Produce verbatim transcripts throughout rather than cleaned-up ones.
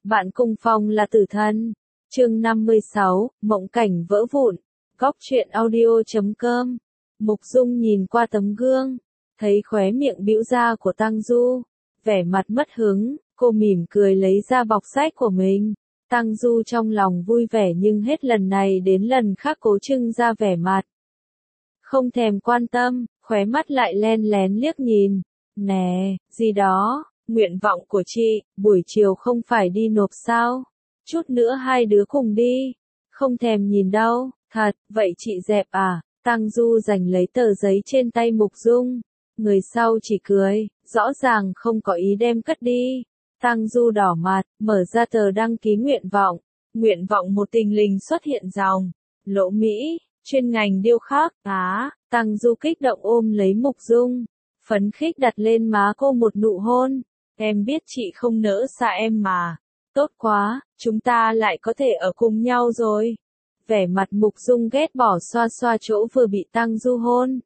Bạn cùng phòng là tử thần. Chương năm mươi sáu, mộng cảnh vỡ vụn. Góc truyện audio chấm com. Mục Dung nhìn qua tấm gương, thấy khóe miệng bĩu ra của Tăng Du, vẻ mặt mất hứng, cô mỉm cười lấy ra bọc sách của mình. Tăng Du trong lòng vui vẻ nhưng hết lần này đến lần khác cố trưng ra vẻ mặt không thèm quan tâm, khóe mắt lại len lén liếc nhìn. Nè, gì đó, nguyện vọng của chị, buổi chiều không phải đi nộp sao? Chút nữa hai đứa cùng đi. Không thèm nhìn đâu, thật, vậy chị dẹp à? Tăng Du giành lấy tờ giấy trên tay Mục Dung. Người sau chỉ cười, rõ ràng không có ý đem cất đi. Tăng Du đỏ mặt, mở ra tờ đăng ký nguyện vọng. Nguyện vọng một tình lình xuất hiện dòng. Lỗ Mỹ, chuyên ngành điêu khắc, á, Tăng Du kích động ôm lấy Mục Dung. Phấn khích đặt lên má cô một nụ hôn. Em biết chị không nỡ xa em mà. Tốt quá, chúng ta lại có thể ở cùng nhau rồi. Vẻ mặt Mục Dung ghét bỏ xoa xoa chỗ vừa bị Tăng Du hôn.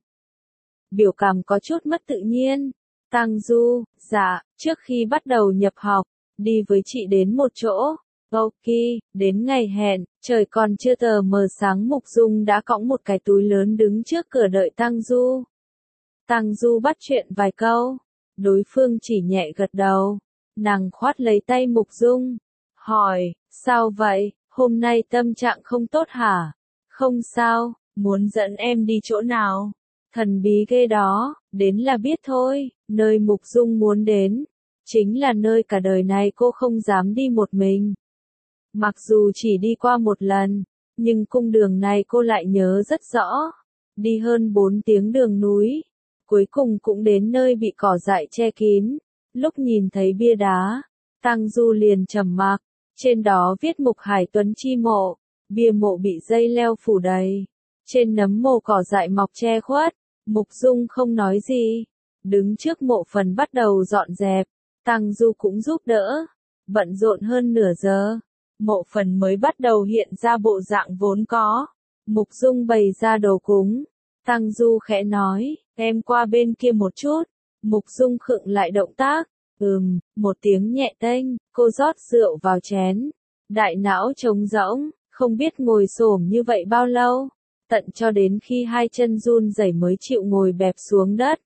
Biểu cảm có chút mất tự nhiên. Tăng Du, dạ, trước khi bắt đầu nhập học, đi với chị đến một chỗ. Ok, đến ngày hẹn, trời còn chưa tờ mờ sáng Mục Dung đã cõng một cái túi lớn đứng trước cửa đợi Tăng Du. Tăng Du bắt chuyện vài câu, đối phương chỉ nhẹ gật đầu. Nàng khoát lấy tay Mục Dung, hỏi, sao vậy, hôm nay tâm trạng không tốt hả? Không sao, muốn dẫn em đi chỗ nào? Thần bí ghê đó, đến là biết thôi, nơi Mục Dung muốn đến, chính là nơi cả đời này cô không dám đi một mình. Mặc dù chỉ đi qua một lần, nhưng cung đường này cô lại nhớ rất rõ. Đi hơn bốn tiếng đường núi, cuối cùng cũng đến nơi bị cỏ dại che kín. Lúc nhìn thấy bia đá, Tăng Du liền trầm mặc, trên đó viết Mục Hải Tuấn chi mộ, bia mộ bị dây leo phủ đầy, trên nấm mồ cỏ dại mọc che khuất. Mục Dung không nói gì, đứng trước mộ phần bắt đầu dọn dẹp, Tăng Du cũng giúp đỡ, bận rộn hơn nửa giờ, mộ phần mới bắt đầu hiện ra bộ dạng vốn có. Mục Dung bày ra đồ cúng, Tăng Du khẽ nói, em qua bên kia một chút. Mục Dung khựng lại động tác, ừm, một tiếng nhẹ tênh, cô rót rượu vào chén, đại não trống rỗng, không biết ngồi xổm như vậy bao lâu, tận cho đến khi hai chân run rẩy mới chịu ngồi bẹp xuống đất.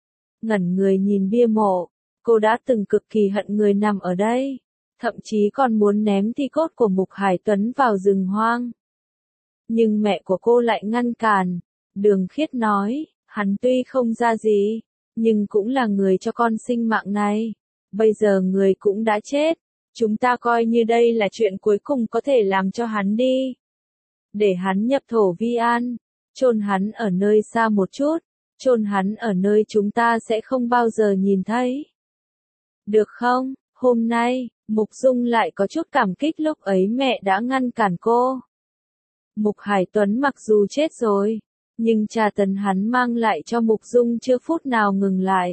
Ngẩn người nhìn bia mộ, cô đã từng cực kỳ hận người nằm ở đây, thậm chí còn muốn ném thi cốt của Mục Hải Tuấn vào rừng hoang. Nhưng mẹ của cô lại ngăn cản. Đường Khiết nói, hắn tuy không ra gì, nhưng cũng là người cho con sinh mạng này. Bây giờ người cũng đã chết, chúng ta coi như đây là chuyện cuối cùng có thể làm cho hắn đi. Để hắn nhập thổ vi an, chôn hắn ở nơi xa một chút, chôn hắn ở nơi chúng ta sẽ không bao giờ nhìn thấy. Được không? Hôm nay, Mục Dung lại có chút cảm kích lúc ấy mẹ đã ngăn cản cô. Mục Hải Tuấn mặc dù chết rồi, nhưng trà tấn hắn mang lại cho Mục Dung chưa phút nào ngừng lại.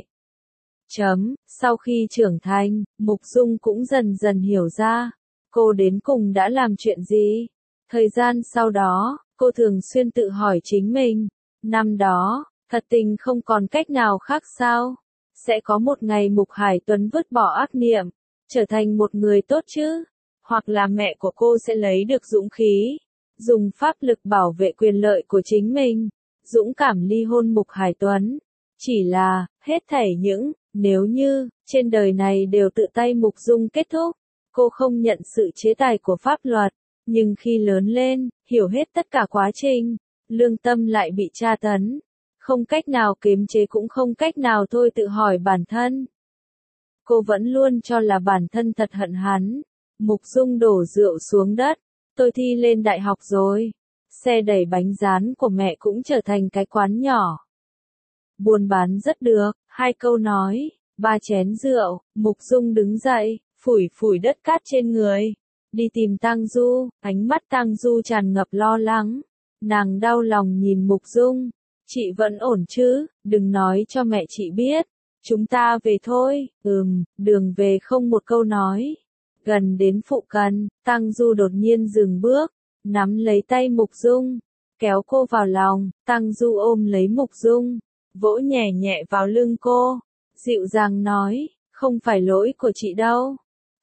Chấm, sau khi trưởng thành, Mục Dung cũng dần dần hiểu ra, cô đến cùng đã làm chuyện gì. Thời gian sau đó, cô thường xuyên tự hỏi chính mình, năm đó, thật tình không còn cách nào khác sao? Sẽ có một ngày Mục Hải Tuấn vứt bỏ ác niệm, trở thành một người tốt chứ? Hoặc là mẹ của cô sẽ lấy được dũng khí, dùng pháp lực bảo vệ quyền lợi của chính mình, dũng cảm ly hôn Mục Hải Tuấn. Chỉ là, hết thảy những, nếu như, trên đời này đều tự tay Mục Dung kết thúc. Cô không nhận sự chế tài của pháp luật, nhưng khi lớn lên, hiểu hết tất cả quá trình, lương tâm lại bị tra tấn. Không cách nào kiềm chế cũng không cách nào thôi tự hỏi bản thân. Cô vẫn luôn cho là bản thân thật hận hắn. Mục Dung đổ rượu xuống đất. Tôi thi lên đại học rồi. Xe đẩy bánh rán của mẹ cũng trở thành cái quán nhỏ. Buôn bán rất được, hai câu nói, ba chén rượu, Mục Dung đứng dậy, phủi phủi đất cát trên người. Đi tìm Tăng Du, ánh mắt Tăng Du tràn ngập lo lắng. Nàng đau lòng nhìn Mục Dung. Chị vẫn ổn chứ, đừng nói cho mẹ chị biết. Chúng ta về thôi, ừm, đường về không một câu nói. Gần đến phụ cận, Tăng Du đột nhiên dừng bước, nắm lấy tay Mục Dung, kéo cô vào lòng. Tăng Du ôm lấy Mục Dung, vỗ nhẹ nhẹ vào lưng cô, dịu dàng nói, không phải lỗi của chị đâu.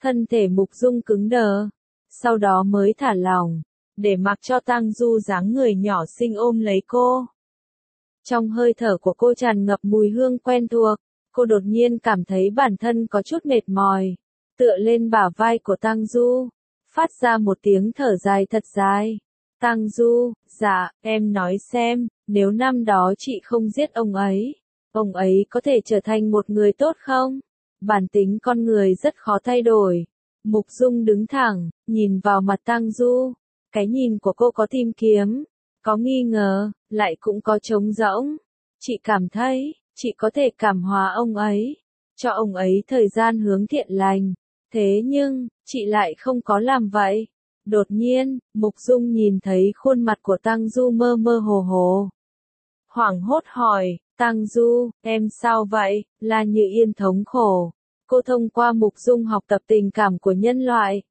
Thân thể Mục Dung cứng đờ, sau đó mới thả lỏng, để mặc cho Tang Du dáng người nhỏ xinh ôm lấy cô. Trong hơi thở của cô tràn ngập mùi hương quen thuộc, cô đột nhiên cảm thấy bản thân có chút mệt mỏi, tựa lên bả vai của Tang Du, phát ra một tiếng thở dài thật dài. Tang Du, dạ, em nói xem, nếu năm đó chị không giết ông ấy, ông ấy có thể trở thành một người tốt không? Bản tính con người rất khó thay đổi. Mục Dung đứng thẳng, nhìn vào mặt Tang Du. Cái nhìn của cô có tìm kiếm, có nghi ngờ, lại cũng có trống rỗng. Chị cảm thấy, chị có thể cảm hóa ông ấy, cho ông ấy thời gian hướng thiện lành. Thế nhưng, chị lại không có làm vậy. Đột nhiên, Mục Dung nhìn thấy khuôn mặt của Tang Du mơ mơ hồ hồ. Hoảng hốt hỏi, Tang Du, em sao vậy? La Như Yên thống khổ. Cô thông qua Mục Dung học tập tình cảm của nhân loại.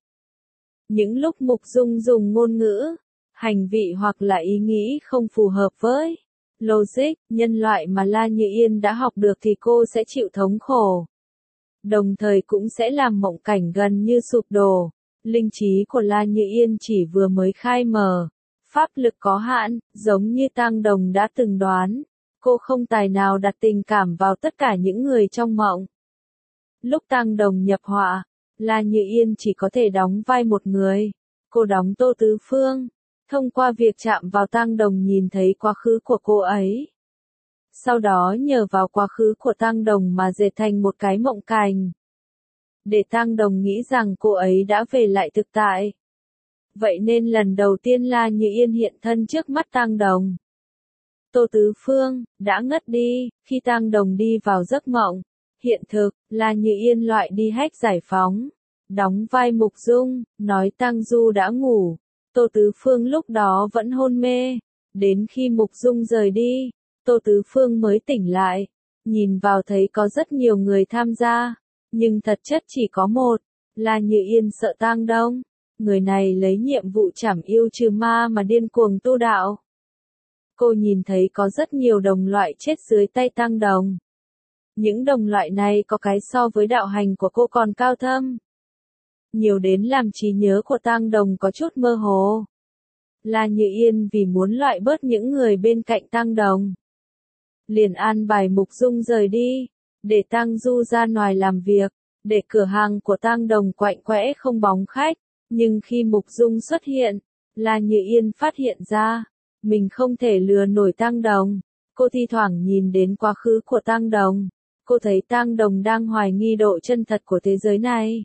Những lúc Mục Dung dùng ngôn ngữ, hành vị hoặc là ý nghĩ không phù hợp với logic, nhân loại mà La Như Yên đã học được thì cô sẽ chịu thống khổ. Đồng thời cũng sẽ làm mộng cảnh gần như sụp đổ. Linh trí của La Như Yên chỉ vừa mới khai mở. Pháp lực có hạn, giống như Tang Đồng đã từng đoán. Cô không tài nào đặt tình cảm vào tất cả những người trong mộng. Lúc Tang Đồng nhập họa, La Như Yên chỉ có thể đóng vai một người. Cô đóng Tô Tứ Phương. Thông qua việc chạm vào Tang Đồng nhìn thấy quá khứ của cô ấy. Sau đó nhờ vào quá khứ của Tang Đồng mà dệt thành một cái mộng cảnh. Để Tang Đồng nghĩ rằng cô ấy đã về lại thực tại. Vậy nên lần đầu tiên La Như Yên hiện thân trước mắt Tang Đồng. Tô Tứ Phương đã ngất đi, khi Tang Đồng đi vào giấc mộng. Hiện thực, La Như Yên loại đi hách giải phóng. Đóng vai Mục Dung, nói Tang Du đã ngủ. Tô Tứ Phương lúc đó vẫn hôn mê. Đến khi Mục Dung rời đi, Tô Tứ Phương mới tỉnh lại. Nhìn vào thấy có rất nhiều người tham gia. Nhưng thật chất chỉ có một. La Như Yên sợ Tang Đông. Người này lấy nhiệm vụ trảm yêu trừ ma mà điên cuồng tu đạo. Cô nhìn thấy có rất nhiều đồng loại chết dưới tay Tang Đồng. Những đồng loại này có cái so với đạo hành của cô còn cao thâm. Nhiều đến làm trí nhớ của Tang Đồng có chút mơ hồ. La Như Yên vì muốn loại bớt những người bên cạnh Tang Đồng. Liền an bài Mục Dung rời đi, để Tang Du ra ngoài làm việc, để cửa hàng của Tang Đồng quạnh quẽ không bóng khách. Nhưng khi Mục Dung xuất hiện, La Như Yên phát hiện ra, mình không thể lừa nổi Tang Đồng. Cô thi thoảng nhìn đến quá khứ của Tang Đồng. Cô thấy Tang Đồng đang hoài nghi độ chân thật của thế giới này.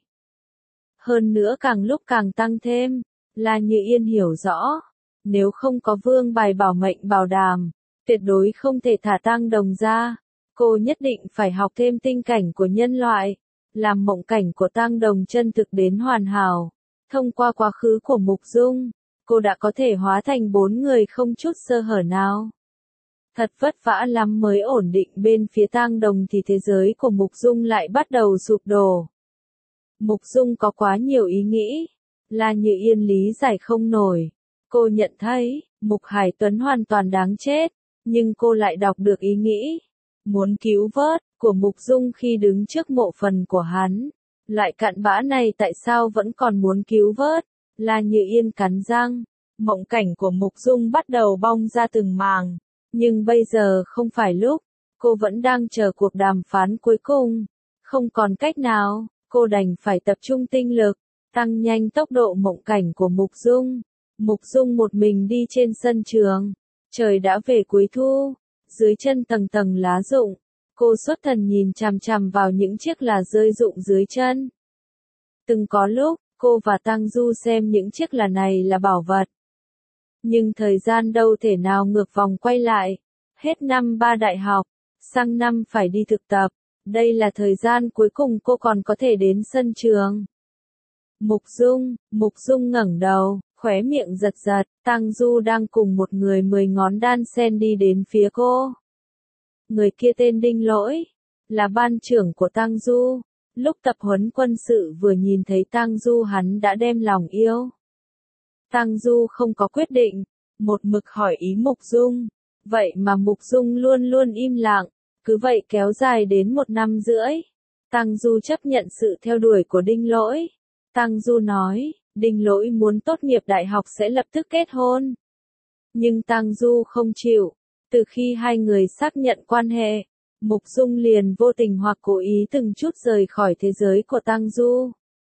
Hơn nữa càng lúc càng tăng thêm, La Như Yên hiểu rõ, nếu không có vương bài bảo mệnh bảo đảm, tuyệt đối không thể thả Tang Đồng ra. Cô nhất định phải học thêm tinh cảnh của nhân loại, làm mộng cảnh của Tang Đồng chân thực đến hoàn hảo. Thông qua quá khứ của Mục Dung, cô đã có thể hóa thành bốn người không chút sơ hở nào. Thật vất vả lắm mới ổn định bên phía Tang Đồng thì thế giới của Mục Dung lại bắt đầu sụp đổ. Mục Dung có quá nhiều ý nghĩ, La Như Yên lý giải không nổi. Cô nhận thấy, Mục Hải Tuấn hoàn toàn đáng chết, nhưng cô lại đọc được ý nghĩ, muốn cứu vớt, của Mục Dung khi đứng trước mộ phần của hắn. Loại cặn bã này tại sao vẫn còn muốn cứu vớt? La Như Yên cắn răng, mộng cảnh của Mục Dung bắt đầu bong ra từng màng. Nhưng bây giờ không phải lúc, cô vẫn đang chờ cuộc đàm phán cuối cùng. Không còn cách nào, cô đành phải tập trung tinh lực, tăng nhanh tốc độ mộng cảnh của Mục Dung. Mục Dung một mình đi trên sân trường. Trời đã về cuối thu, dưới chân tầng tầng lá rụng. Cô xuất thần nhìn chằm chằm vào những chiếc lá rơi rụng dưới chân. Từng có lúc, cô và Tang Du xem những chiếc lá này là bảo vật. Nhưng thời gian đâu thể nào ngược vòng quay lại. Hết năm ba đại học, sang năm phải đi thực tập. Đây là thời gian cuối cùng cô còn có thể đến sân trường. Mục Dung, Mục Dung ngẩng đầu, khóe miệng giật giật. Tang Du đang cùng một người mười ngón đan sen đi đến phía cô. Người kia tên Đinh Lỗi, là ban trưởng của Tang Du. Lúc tập huấn quân sự vừa nhìn thấy Tang Du hắn đã đem lòng yêu. Tang Du không có quyết định, một mực hỏi ý Mục Dung. Vậy mà Mục Dung luôn luôn im lặng, cứ vậy kéo dài đến một năm rưỡi. Tang Du chấp nhận sự theo đuổi của Đinh Lỗi. Tăng Du nói, Đinh Lỗi muốn tốt nghiệp đại học sẽ lập tức kết hôn. Nhưng Tăng Du không chịu. Từ khi hai người xác nhận quan hệ, Mục Dung liền vô tình hoặc cố ý từng chút rời khỏi thế giới của Tăng Du.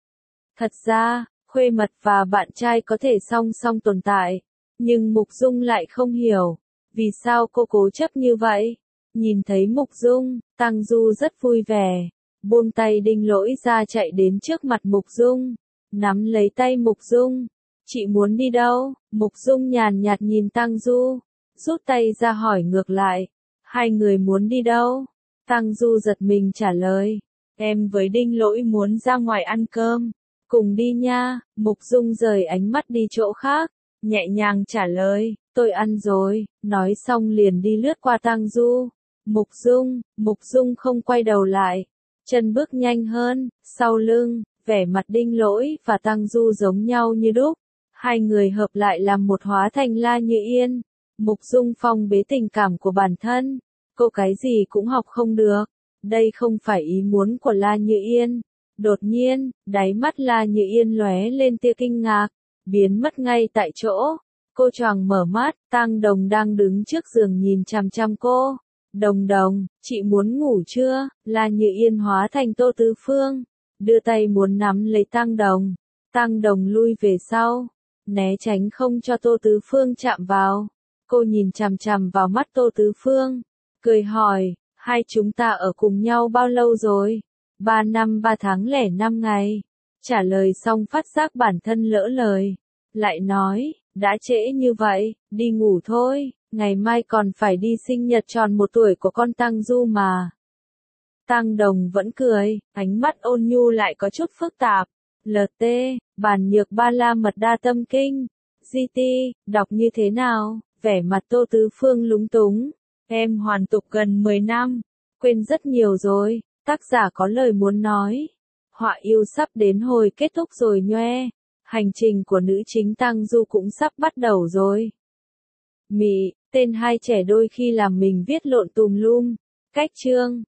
Thật ra, khuê mật và bạn trai có thể song song tồn tại, nhưng Mục Dung lại không hiểu, vì sao cô cố chấp như vậy. Nhìn thấy Mục Dung, Tăng Du rất vui vẻ, buông tay Đinh Lỗi ra chạy đến trước mặt Mục Dung, nắm lấy tay Mục Dung. Chị muốn đi đâu? Mục Dung nhàn nhạt nhìn Tăng Du, rút tay ra hỏi ngược lại, hai người muốn đi đâu? Tăng Du giật mình trả lời, em với Đinh Lỗi muốn ra ngoài ăn cơm, cùng đi nha. Mục Dung rời ánh mắt đi chỗ khác, nhẹ nhàng trả lời, tôi ăn rồi, nói xong liền đi lướt qua Tăng Du. Mục Dung, Mục Dung không quay đầu lại, chân bước nhanh hơn, sau lưng, vẻ mặt Đinh Lỗi và Tăng Du giống nhau như đúc, hai người hợp lại làm một hóa thành La Như Yên. Mục Dung phong bế tình cảm của bản thân, cô cái gì cũng học không được, đây không phải ý muốn của La Như Yên. Đột nhiên, đáy mắt La Như Yên lóe lên tia kinh ngạc, biến mất ngay tại chỗ. Cô choàng mở mắt, Tang Đồng đang đứng trước giường nhìn chằm chằm cô. Đồng Đồng, chị muốn ngủ chưa? La Như Yên hóa thành Tô Tứ Phương, đưa tay muốn nắm lấy Tang Đồng. Tang Đồng lui về sau, né tránh không cho Tô Tứ Phương chạm vào. Cô nhìn chằm chằm vào mắt Tô Tứ Phương, cười hỏi, hai chúng ta ở cùng nhau bao lâu rồi? Ba năm ba tháng lẻ năm ngày. Trả lời xong phát giác bản thân lỡ lời, lại nói, đã trễ như vậy, đi ngủ thôi, ngày mai còn phải đi sinh nhật tròn một tuổi của con Tăng Du mà. Tang Đồng vẫn cười, ánh mắt ôn nhu lại có chút phức tạp. lờ tê, bản nhược ba la mật đa tâm kinh. giê tê, đọc như thế nào? Vẻ mặt Tô Tứ Phương lúng túng. Em hoàn tục gần mười năm, quên rất nhiều rồi. Tác giả có lời muốn nói. Họa yêu sắp đến hồi kết thúc rồi nhoe. Hành trình của nữ chính Tăng Du cũng sắp bắt đầu rồi. Mị, tên hai trẻ đôi khi làm mình viết lộn tùm lum. Cách chương